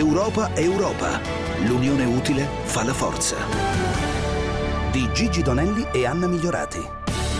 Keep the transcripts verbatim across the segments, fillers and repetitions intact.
Europa è Europa. L'unione utile fa la forza. Di Gigi Donelli e Anna Migliorati.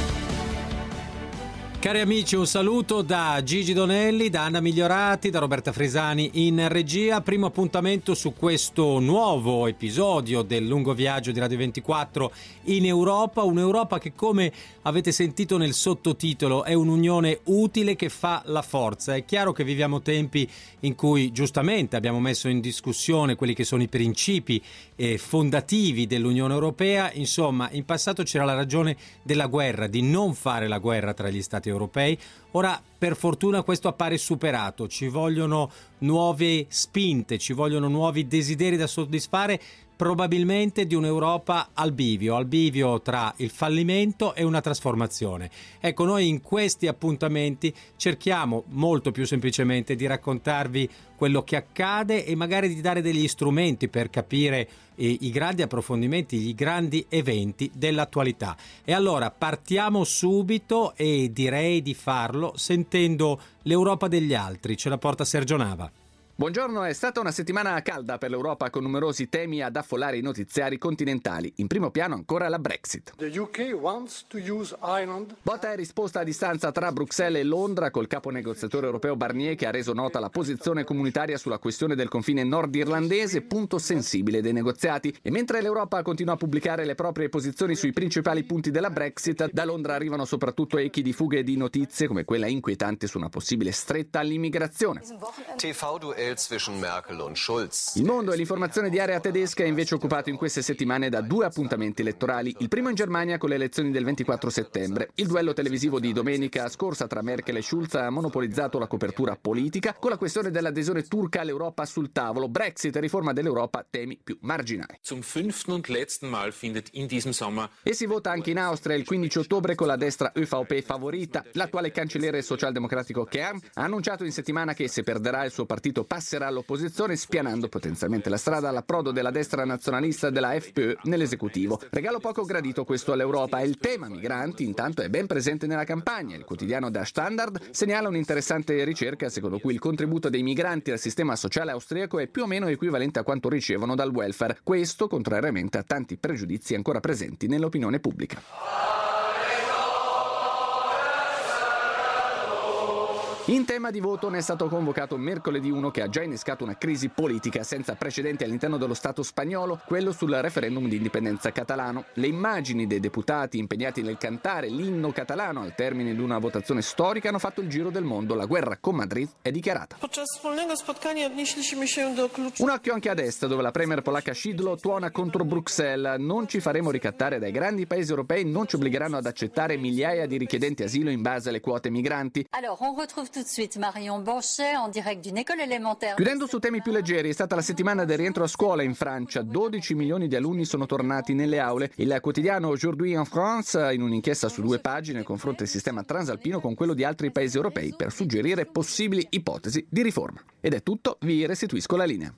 Cari amici, un saluto da Gigi Donelli, da Anna Migliorati, da Roberta Fresani in regia. Primo appuntamento su questo nuovo episodio del lungo viaggio di Radio ventiquattro in Europa. Un'Europa che, come avete sentito nel sottotitolo, è un'unione utile che fa la forza. È chiaro che viviamo tempi in cui giustamente abbiamo messo in discussione quelli che sono i principi eh, fondativi dell'Unione Europea. Insomma, in passato c'era la ragione della guerra, di non fare la guerra tra gli Stati europei. Ora, per fortuna, questo appare superato. Ci vogliono nuove spinte, ci vogliono nuovi desideri da soddisfare, probabilmente di un'Europa al bivio, al bivio tra il fallimento e una trasformazione. Ecco, noi in questi appuntamenti cerchiamo molto più semplicemente di raccontarvi quello che accade e magari di dare degli strumenti per capire eh, i grandi approfondimenti, i grandi eventi dell'attualità. E allora partiamo subito e direi di farlo sentendo l'Europa degli altri. Ce la porta Sergio Nava. Buongiorno, è stata una settimana calda per l'Europa con numerosi temi ad affollare i notiziari continentali. In primo piano ancora la Brexit. The U K wants to use Ireland. Botta e risposta a distanza tra Bruxelles e Londra, col capo negoziatore europeo Barnier che ha reso nota la posizione comunitaria sulla questione del confine nordirlandese, punto sensibile dei negoziati. E mentre l'Europa continua a pubblicare le proprie posizioni sui principali punti della Brexit, da Londra arrivano soprattutto echi di fughe di notizie come quella inquietante su una possibile stretta all'immigrazione. T V-Duell zwischen Merkel und Schulz. Il mondo e l'informazione di area tedesca è invece occupato in queste settimane da due appuntamenti elettorali. Il primo in Germania con le elezioni del ventiquattro settembre. Il duello televisivo di domenica scorsa tra Merkel e Schulz ha monopolizzato la copertura politica, con la questione dell'adesione turca all'Europa sul tavolo. Brexit e riforma dell'Europa, temi più marginali. Zum fünften und letzten Mal findet in diesem Sommer. E si vota anche in Austria il quindici ottobre con la destra Ö V P favorita. L'attuale cancelliere socialdemocratico Kern ha annunciato in settimana che se perderà il suo partito passerà all'opposizione, spianando potenzialmente la strada all'approdo della destra nazionalista della F P Ö nell'esecutivo. Regalo poco gradito questo all'Europa. Il tema migranti intanto è ben presente nella campagna. Il quotidiano Der Standard segnala un'interessante ricerca secondo cui il contributo dei migranti al sistema sociale austriaco è più o meno equivalente a quanto ricevono dal welfare. Questo contrariamente a tanti pregiudizi ancora presenti nell'opinione pubblica. In tema di voto ne è stato convocato mercoledì uno che ha già innescato una crisi politica senza precedenti all'interno dello Stato spagnolo, quello sul referendum di indipendenza catalano. Le immagini dei deputati impegnati nel cantare l'inno catalano al termine di una votazione storica hanno fatto il giro del mondo. La guerra con Madrid è dichiarata. Un occhio anche ad est, dove la premier polacca Szydło tuona contro Bruxelles. Non ci faremo ricattare dai grandi paesi europei, non ci obbligheranno ad accettare migliaia di richiedenti asilo in base alle quote migranti. Alors, on retrouve tout de suite Marion Banchet en direct d'une école élémentaire. Chiudendo su temi più leggeri, è stata la settimana del rientro a scuola in Francia. dodici milioni di alunni sono tornati nelle aule. Il quotidiano Aujourd'hui en France, in un'inchiesta su due pagine, confronta il sistema transalpino con quello di altri paesi europei per suggerire possibili ipotesi di riforma. Ed è tutto, vi restituisco la linea.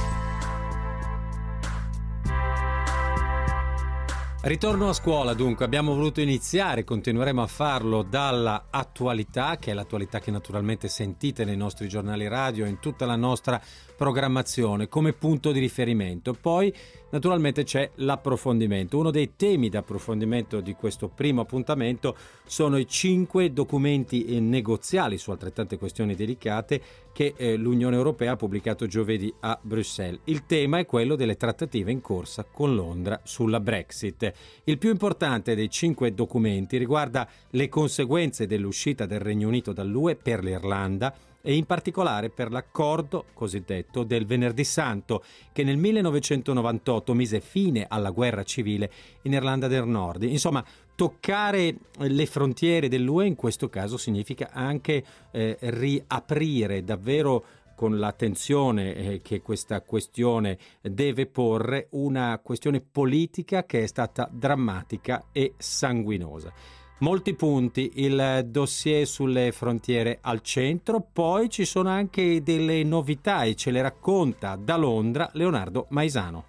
Ritorno a scuola, dunque, abbiamo voluto iniziare, continueremo a farlo dalla attualità, che è l'attualità che naturalmente sentite nei nostri giornali radio, in tutta la nostra programmazione, come punto di riferimento. Poi, naturalmente, c'è l'approfondimento. Uno dei temi di approfondimento di questo primo appuntamento sono i cinque documenti negoziali su altrettante questioni delicate che eh, l'Unione Europea ha pubblicato giovedì a Bruxelles. Il tema è quello delle trattative in corsa con Londra sulla Brexit. Il più importante dei cinque documenti riguarda le conseguenze dell'uscita del Regno Unito dall'U E per l'Irlanda e in particolare per l'accordo cosiddetto del Venerdì Santo, che nel millenovecentonovantotto mise fine alla guerra civile in Irlanda del Nord. Insomma, toccare le frontiere dell'U E in questo caso significa anche eh, riaprire davvero, con l'attenzione eh, che questa questione deve porre, una questione politica che è stata drammatica e sanguinosa. Molti punti, il dossier sulle frontiere al centro, poi ci sono anche delle novità e ce le racconta da Londra Leonardo Maisano.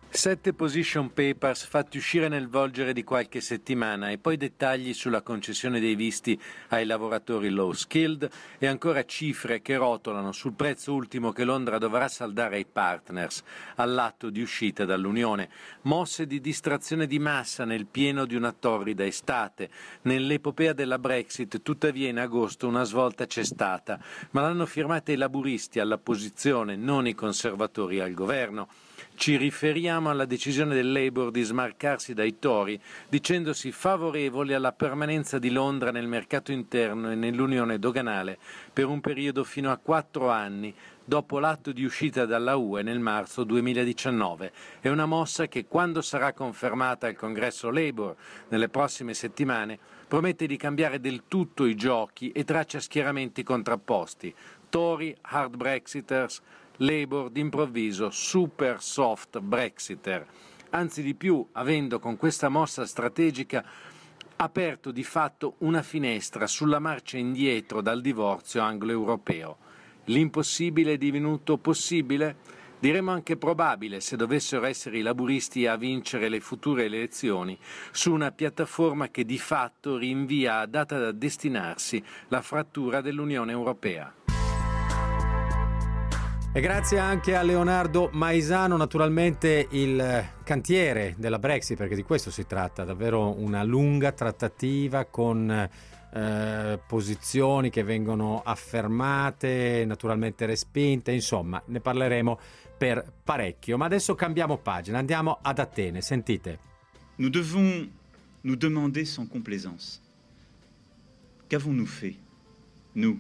Sette position papers fatti uscire nel volgere di qualche settimana e poi dettagli sulla concessione dei visti ai lavoratori low skilled e ancora cifre che rotolano sul prezzo ultimo che Londra dovrà saldare ai partners all'atto di uscita dall'Unione. Mosse di distrazione di massa nel pieno di una torrida estate. Nell'epopea della Brexit, tuttavia, in agosto una svolta c'è stata, ma l'hanno firmata i laburisti all'opposizione, non i conservatori al governo. Ci riferiamo alla decisione del Labour di smarcarsi dai Tory, dicendosi favorevoli alla permanenza di Londra nel mercato interno e nell'unione doganale per un periodo fino a quattro anni, dopo l'atto di uscita dalla U E nel marzo duemiladiciannove. È una mossa che, quando sarà confermata al Congresso Labour nelle prossime settimane, promette di cambiare del tutto i giochi e traccia schieramenti contrapposti. Tory, hard Brexiters, Labour d'improvviso super soft Brexiter, anzi di più, avendo con questa mossa strategica aperto di fatto una finestra sulla marcia indietro dal divorzio anglo-europeo. L'impossibile è divenuto possibile? Diremmo anche probabile se dovessero essere i laburisti a vincere le future elezioni su una piattaforma che di fatto rinvia a data da destinarsi la frattura dell'Unione Europea. E grazie anche a Leonardo Maisano, naturalmente il cantiere della Brexit, perché di questo si tratta, davvero una lunga trattativa con eh, posizioni che vengono affermate, naturalmente respinte, insomma ne parleremo per parecchio. Ma adesso cambiamo pagina, andiamo ad Atene, sentite. Nous devons nous demander sans complaisance, qu'avons-nous fait, nous,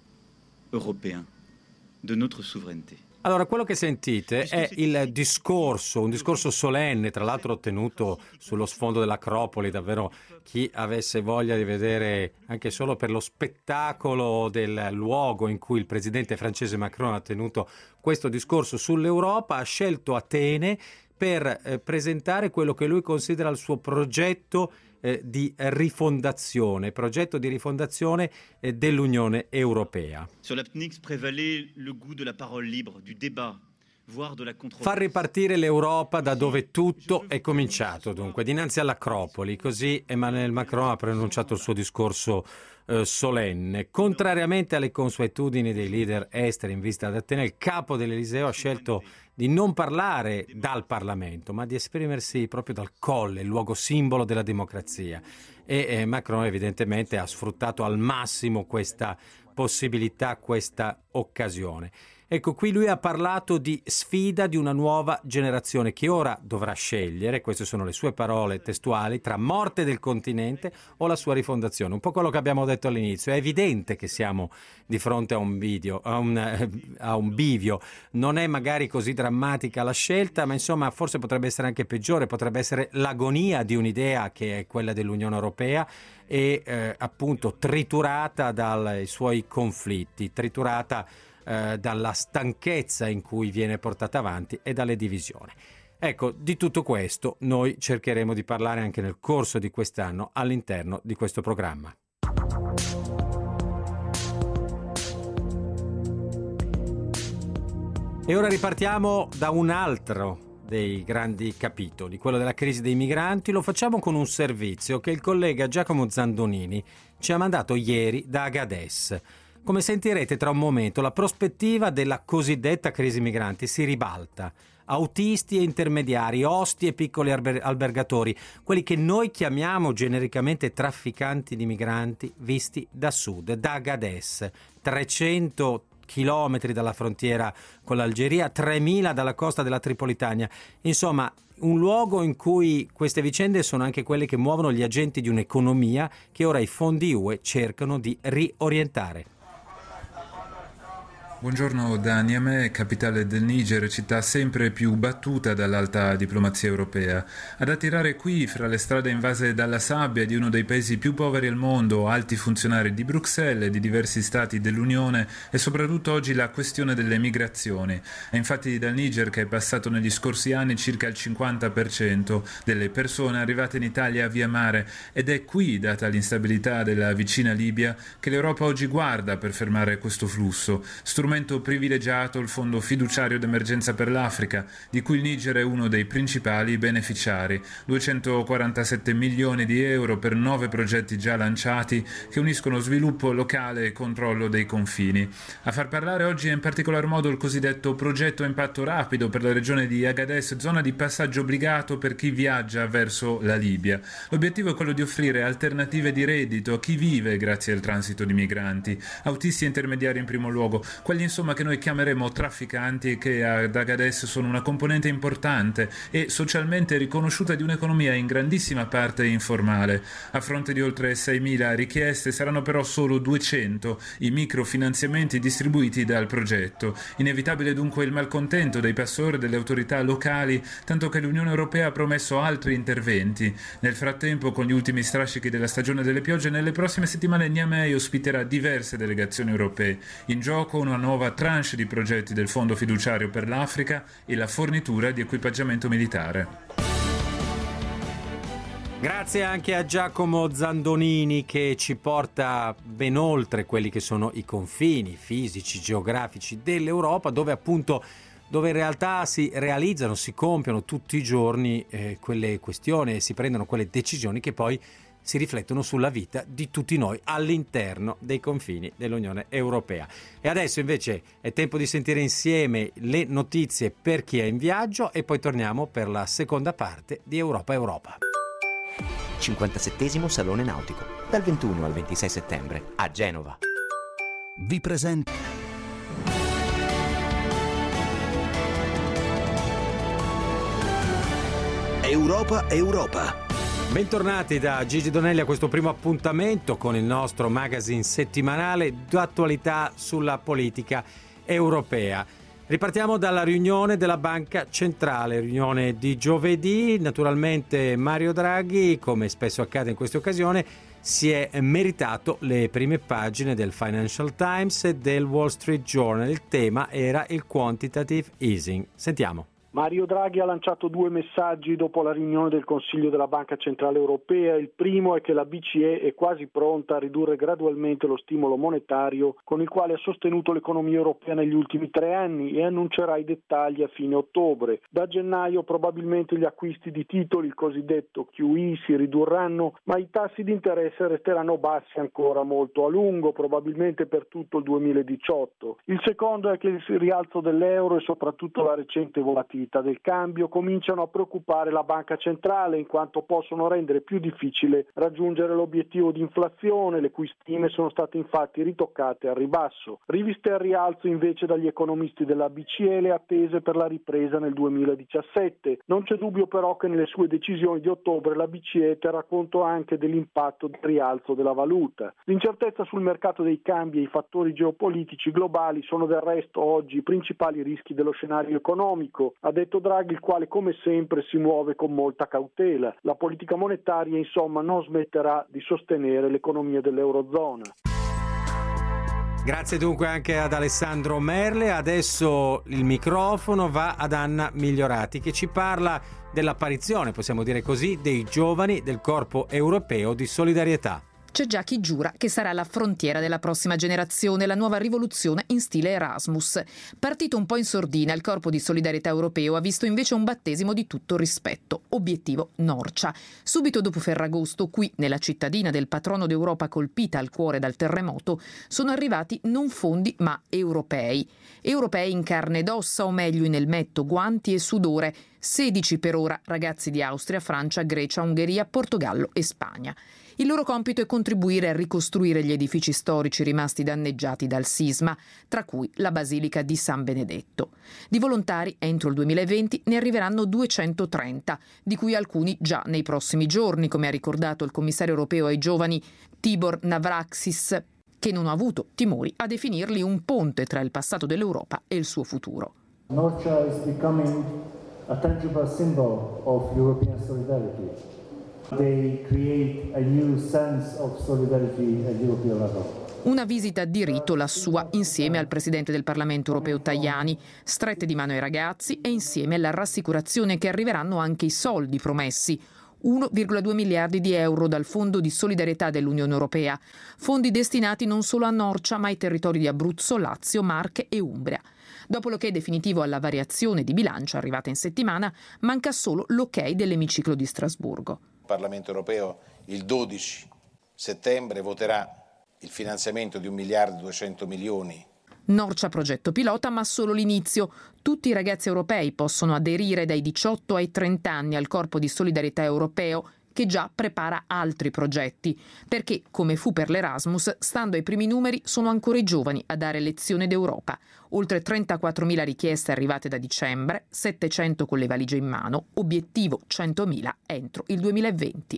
Européens, de notre souveraineté. Allora, quello che sentite è il discorso, un discorso solenne, tra l'altro tenuto sullo sfondo dell'Acropoli, davvero chi avesse voglia di vedere anche solo per lo spettacolo del luogo in cui il presidente francese Macron ha tenuto questo discorso sull'Europa, ha scelto Atene per eh, presentare quello che lui considera il suo progetto eh, di rifondazione, progetto di rifondazione eh, dell'Unione Europea. Sur la P N I C prévalait le goût de la parole libre, du débat, voire de la controverse. Far ripartire l'Europa da dove tutto è cominciato, dunque, dinanzi all'Acropoli, così Emmanuel Macron ha pronunciato il suo discorso eh, solenne. Contrariamente alle consuetudini dei leader esteri in visita ad Atene, il capo dell'Eliseo ha scelto di non parlare dal Parlamento, ma di esprimersi proprio dal Colle, il luogo simbolo della democrazia. E eh, Macron evidentemente ha sfruttato al massimo questa possibilità, questa occasione. Ecco, qui lui ha parlato di sfida di una nuova generazione che ora dovrà scegliere, queste sono le sue parole testuali, tra morte del continente o la sua rifondazione. Un po' quello che abbiamo detto all'inizio. È evidente che siamo di fronte a un, video, a un, a un bivio. Non è magari così drammatica la scelta, ma insomma forse potrebbe essere anche peggiore, potrebbe essere l'agonia di un'idea che è quella dell'Unione Europea e eh, appunto triturata dai suoi conflitti, triturata Eh, dalla stanchezza in cui viene portata avanti e dalle divisioni. Ecco, di tutto questo noi cercheremo di parlare anche nel corso di quest'anno all'interno di questo programma. E ora ripartiamo da un altro dei grandi capitoli, quello della crisi dei migranti. Lo facciamo con un servizio che il collega Giacomo Zandonini ci ha mandato ieri da Agadez. Come sentirete tra un momento, la prospettiva della cosiddetta crisi migranti si ribalta. Autisti e intermediari, osti e piccoli alber- albergatori, quelli che noi chiamiamo genericamente trafficanti di migranti visti da sud, da Agadez, trecento chilometri dalla frontiera con l'Algeria, tremila dalla costa della Tripolitania. Insomma, un luogo in cui queste vicende sono anche quelle che muovono gli agenti di un'economia che ora i fondi U E cercano di riorientare. Buongiorno da Niamey, capitale del Niger, città sempre più battuta dall'alta diplomazia europea. Ad attirare qui, fra le strade invase dalla sabbia di uno dei paesi più poveri al mondo, alti funzionari di Bruxelles e di diversi stati dell'Unione, è soprattutto oggi la questione delle migrazioni. È infatti dal Niger che è passato negli scorsi anni circa il cinquanta per cento delle persone arrivate in Italia via mare, ed è qui, data l'instabilità della vicina Libia, che l'Europa oggi guarda per fermare questo flusso. Strumento strumento privilegiato il Fondo Fiduciario d'Emergenza per l'Africa, di cui il Niger è uno dei principali beneficiari. duecentoquarantasette milioni di euro per nove progetti già lanciati che uniscono sviluppo locale e controllo dei confini. A far parlare oggi è in particolar modo il cosiddetto progetto a impatto rapido per la regione di Agadez, zona di passaggio obbligato per chi viaggia verso la Libia. L'obiettivo è quello di offrire alternative di reddito a chi vive grazie al transito di migranti, autisti e intermediari in primo luogo, quelli insomma che noi chiameremo trafficanti e che ad Agadez sono una componente importante e socialmente riconosciuta di un'economia in grandissima parte informale. A fronte di oltre seimila richieste saranno però solo duecento i microfinanziamenti distribuiti dal progetto. Inevitabile dunque il malcontento dei pastori e delle autorità locali, tanto che l'Unione Europea ha promesso altri interventi. Nel frattempo, con gli ultimi strascichi della stagione delle piogge, nelle prossime settimane Niamey ospiterà diverse delegazioni europee. In gioco una nuova tranche di progetti del Fondo Fiduciario per l'Africa e la fornitura di equipaggiamento militare. Grazie anche a Giacomo Zandonini che ci porta ben oltre quelli che sono i confini fisici, geografici dell'Europa, dove appunto dove in realtà si realizzano, si compiono tutti i giorni eh, quelle questioni e si prendono quelle decisioni che poi si riflettono sulla vita di tutti noi all'interno dei confini dell'Unione Europea. E adesso invece è tempo di sentire insieme le notizie per chi è in viaggio e poi torniamo per la seconda parte di Europa Europa. cinquantasettesimo Salone Nautico, dal ventuno al ventisei settembre a Genova. Vi presento Europa Europa. Bentornati da Gigi Donelli a questo primo appuntamento con il nostro magazine settimanale d'attualità sulla politica europea. Ripartiamo dalla riunione della Banca Centrale, riunione di giovedì. Naturalmente Mario Draghi, come spesso accade in queste occasioni, si è meritato le prime pagine del Financial Times e del Wall Street Journal. Il tema era il quantitative easing. Sentiamo. Mario Draghi ha lanciato due messaggi dopo la riunione del Consiglio della Banca Centrale Europea. Il primo è che la B C E è quasi pronta a ridurre gradualmente lo stimolo monetario con il quale ha sostenuto l'economia europea negli ultimi tre anni e annuncerà i dettagli a fine ottobre. Da gennaio probabilmente gli acquisti di titoli, il cosiddetto Q E, si ridurranno, ma i tassi di interesse resteranno bassi ancora molto a lungo, probabilmente per tutto il duemiladiciotto. Il secondo è che il rialzo dell'euro e soprattutto la recente volatilità del cambio cominciano a preoccupare la banca centrale in quanto possono rendere più difficile raggiungere l'obiettivo di inflazione, le cui stime sono state infatti ritoccate al ribasso. Riviste al rialzo invece dagli economisti della B C E le attese per la ripresa nel duemiladiciassette. Non c'è dubbio però che nelle sue decisioni di ottobre la B C E terrà conto anche dell'impatto del rialzo della valuta. L'incertezza sul mercato dei cambi e i fattori geopolitici globali sono del resto oggi i principali rischi dello scenario economico, ha detto Draghi, il quale come sempre si muove con molta cautela. La politica monetaria insomma non smetterà di sostenere l'economia dell'Eurozona. Grazie dunque anche ad Alessandro Merle. Adesso il microfono va ad Anna Migliorati che ci parla dell'apparizione, possiamo dire così, dei giovani del Corpo Europeo di Solidarietà. C'è già chi giura che sarà la frontiera della prossima generazione, la nuova rivoluzione in stile Erasmus. Partito un po' in sordina, il Corpo di Solidarietà Europeo ha visto invece un battesimo di tutto rispetto. Obiettivo Norcia. Subito dopo Ferragosto, qui, nella cittadina del patrono d'Europa colpita al cuore dal terremoto, sono arrivati non fondi ma europei. Europei in carne ed ossa, o meglio in elmetto, guanti e sudore. sedici per ora, ragazzi di Austria, Francia, Grecia, Ungheria, Portogallo e Spagna. Il loro compito è contribuire a ricostruire gli edifici storici rimasti danneggiati dal sisma, tra cui la Basilica di San Benedetto. Di volontari, entro il duemilaventi, ne arriveranno duecentotrenta, di cui alcuni già nei prossimi giorni, come ha ricordato il commissario europeo ai giovani Tibor Navraxis, che non ha avuto timori a definirli un ponte tra il passato dell'Europa e il suo futuro. Norcia is becoming a tangible symbol of European solidarity. They create a new sense of solidarity at European level. Una visita di rito la sua insieme al presidente del Parlamento europeo Tajani, strette di mano ai ragazzi e insieme alla rassicurazione che arriveranno anche i soldi promessi. uno virgola due miliardi di euro dal Fondo di solidarietà dell'Unione Europea, fondi destinati non solo a Norcia ma ai territori di Abruzzo, Lazio, Marche e Umbria. Dopo l'ok definitivo alla variazione di bilancio arrivata in settimana, manca solo l'ok dell'emiciclo di Strasburgo. Il Parlamento europeo il dodici settembre voterà il finanziamento di un miliardo e duecento milioni. Norcia progetto pilota, ma solo l'inizio. Tutti i ragazzi europei possono aderire dai diciotto ai trenta anni al Corpo di solidarietà europeo, che già prepara altri progetti, perché, come fu per l'Erasmus, stando ai primi numeri, sono ancora i giovani a dare lezione d'Europa. Oltre trentaquattromila richieste arrivate da dicembre, settecento con le valigie in mano, obiettivo centomila entro il duemilaventi.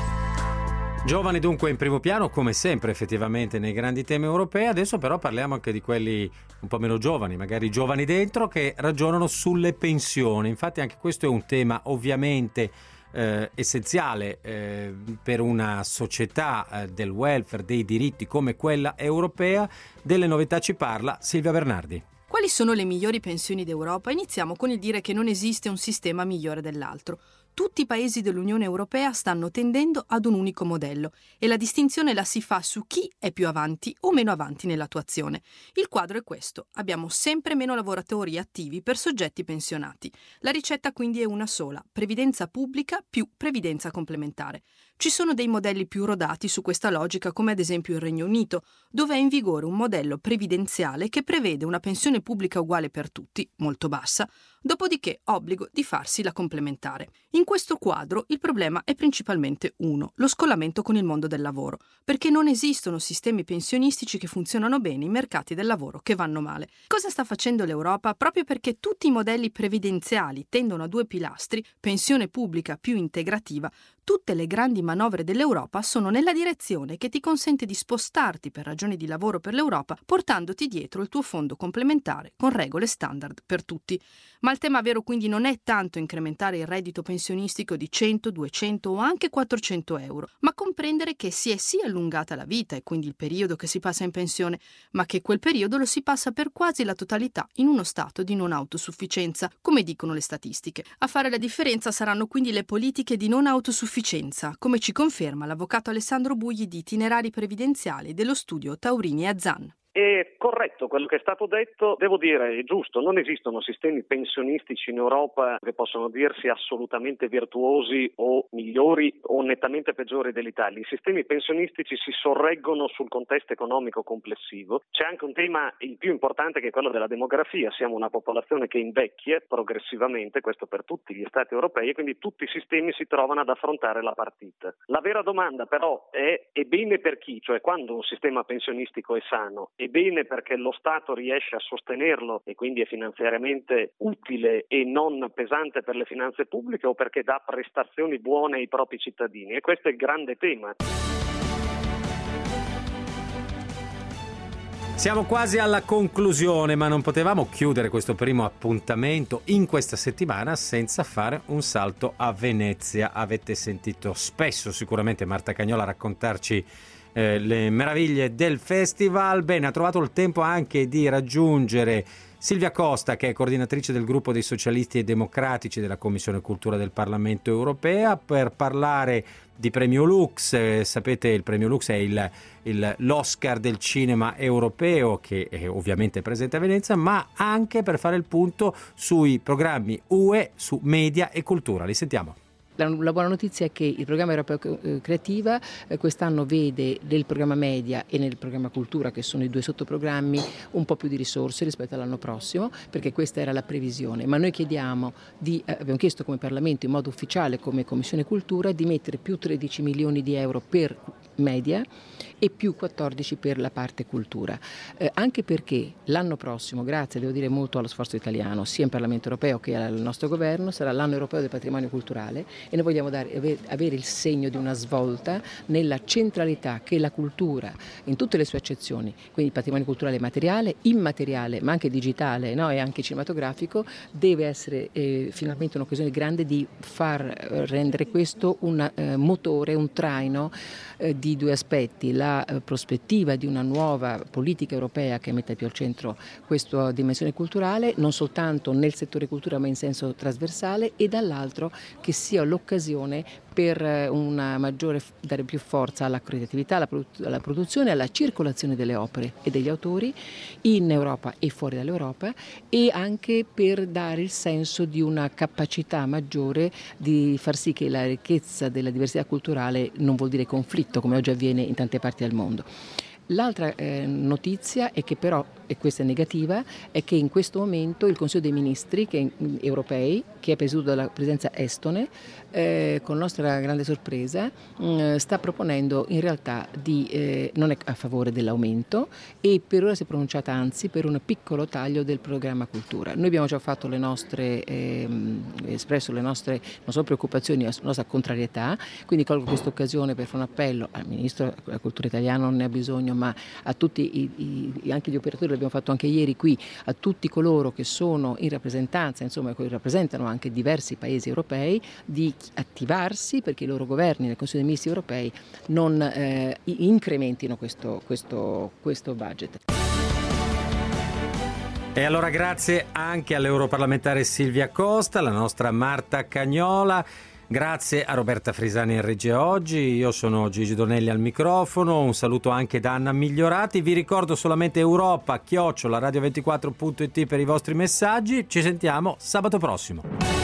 Giovani dunque in primo piano, come sempre effettivamente nei grandi temi europei. Adesso però parliamo anche di quelli un po' meno giovani, magari giovani dentro, che ragionano sulle pensioni. Infatti anche questo è un tema ovviamente eh, essenziale eh, per una società eh, del welfare, dei diritti come quella europea. Delle novità ci parla Silvia Bernardi. Quali sono le migliori pensioni d'Europa? Iniziamo con il dire che non esiste un sistema migliore dell'altro. Tutti i paesi dell'Unione Europea stanno tendendo ad un unico modello e la distinzione la si fa su chi è più avanti o meno avanti nell'attuazione. Il quadro è questo: abbiamo sempre meno lavoratori attivi per soggetti pensionati. La ricetta quindi è una sola: previdenza pubblica più previdenza complementare. Ci sono dei modelli più rodati su questa logica, come ad esempio il Regno Unito, dove è in vigore un modello previdenziale che prevede una pensione pubblica uguale per tutti, molto bassa, dopodiché obbligo di farsi la complementare. In questo quadro il problema è principalmente uno: lo scollamento con il mondo del lavoro, perché non esistono sistemi pensionistici che funzionano bene in mercati del lavoro che vanno male. Cosa sta facendo l'Europa? Proprio perché tutti i modelli previdenziali tendono a due pilastri, pensione pubblica più integrativa, tutte le grandi manovre dell'Europa sono nella direzione che ti consente di spostarti per ragioni di lavoro per l'Europa, portandoti dietro il tuo fondo complementare con regole standard per tutti. Ma il tema vero quindi non è tanto incrementare il reddito pensionistico di cento, duecento o anche quattrocento euro, ma comprendere che si è sì allungata la vita e quindi il periodo che si passa in pensione, ma che quel periodo lo si passa per quasi la totalità in uno stato di non autosufficienza, come dicono le statistiche. A fare la differenza saranno quindi le politiche di non autosufficienza, come ci conferma l'avvocato Alessandro Bugli di Itinerari Previdenziali dello studio Taurini e Azzan. È corretto quello che è stato detto, devo dire, è giusto, non esistono sistemi pensionistici in Europa che possono dirsi assolutamente virtuosi o migliori o nettamente peggiori dell'Italia. I sistemi pensionistici si sorreggono sul contesto economico complessivo. C'è anche un tema, il più importante, che è quello della demografia. Siamo una popolazione che invecchia progressivamente, questo per tutti gli Stati europei, e quindi tutti i sistemi si trovano ad affrontare la partita. La vera domanda però è, è bene per chi? Cioè, quando un sistema pensionistico è sano, è bene perché lo Stato riesce a sostenerlo e quindi è finanziariamente utile e non pesante per le finanze pubbliche, o perché dà prestazioni buone ai propri cittadini? E questo è il grande tema. Siamo quasi alla conclusione, ma non potevamo chiudere questo primo appuntamento in questa settimana senza fare un salto a Venezia. Avete sentito spesso sicuramente Marta Cagnola raccontarci Eh, le meraviglie del festival. Bene, ha trovato il tempo anche di raggiungere Silvia Costa, che è coordinatrice del gruppo dei socialisti e democratici della Commissione Cultura del Parlamento Europea, per parlare di Premio Lux. Eh, sapete, il Premio Lux è il, il, l'Oscar del cinema europeo, che è ovviamente presente a Venezia, ma anche per fare il punto sui programmi U E su media e cultura. Li sentiamo. La, la buona notizia è che il programma europeo eh, creativa eh, quest'anno vede nel programma media e nel programma cultura, che sono i due sottoprogrammi, un po' più di risorse rispetto all'anno prossimo, perché questa era la previsione. Ma noi chiediamo di, eh, abbiamo chiesto come Parlamento in modo ufficiale, come Commissione Cultura, di mettere più tredici milioni di euro per media e più quattordici per la parte cultura, eh, anche perché l'anno prossimo, grazie devo dire molto allo sforzo italiano sia in Parlamento europeo che al nostro governo, sarà l'anno europeo del patrimonio culturale e noi vogliamo dare, avere il segno di una svolta nella centralità che la cultura in tutte le sue accezioni, quindi il patrimonio culturale materiale, immateriale ma anche digitale, no? E anche cinematografico, deve essere eh, finalmente un'occasione grande di far rendere questo un eh, motore, un traino eh, di due aspetti: la eh, prospettiva di una nuova politica europea che metta più al centro questa dimensione culturale, non soltanto nel settore cultura ma in senso trasversale, e dall'altro che sia l'occasione per una maggiore, dare più forza alla creatività, alla, produ- alla produzione, alla circolazione delle opere e degli autori in Europa e fuori dall'Europa, e anche per dare il senso di una capacità maggiore di far sì che la ricchezza della diversità culturale non vuol dire conflitto, come oggi avviene in tante parti del mondo. L'altra eh, notizia è che però, e questa è negativa, è che in questo momento il Consiglio dei Ministri che, europei, che è presieduto dalla presidenza estone, eh, con nostra grande sorpresa, mh, sta proponendo in realtà di eh, non è a favore dell'aumento, e per ora si è pronunciata anzi per un piccolo taglio del programma cultura. Noi abbiamo già fatto le nostre, ehm, espresso le nostre non solo preoccupazioni, ma la nostra contrarietà, quindi colgo questa occasione per fare un appello al Ministro della Cultura italiano, non ne ha bisogno, ma a tutti i, i, anche gli operatori, l'abbiamo fatto anche ieri qui, a tutti coloro che sono in rappresentanza, insomma, che rappresentano anche diversi paesi europei, di attivarsi perché i loro governi nel Consiglio dei Ministri europei non eh, incrementino questo, questo, questo budget. E allora grazie anche all'europarlamentare Silvia Costa, alla nostra Marta Cagnola. Grazie a Roberta Frisani in regia oggi, io sono Gigi Donelli al microfono, un saluto anche da Anna Migliorati, vi ricordo solamente Europa chiocciola radio ventiquattro punto it per i vostri messaggi, ci sentiamo sabato prossimo.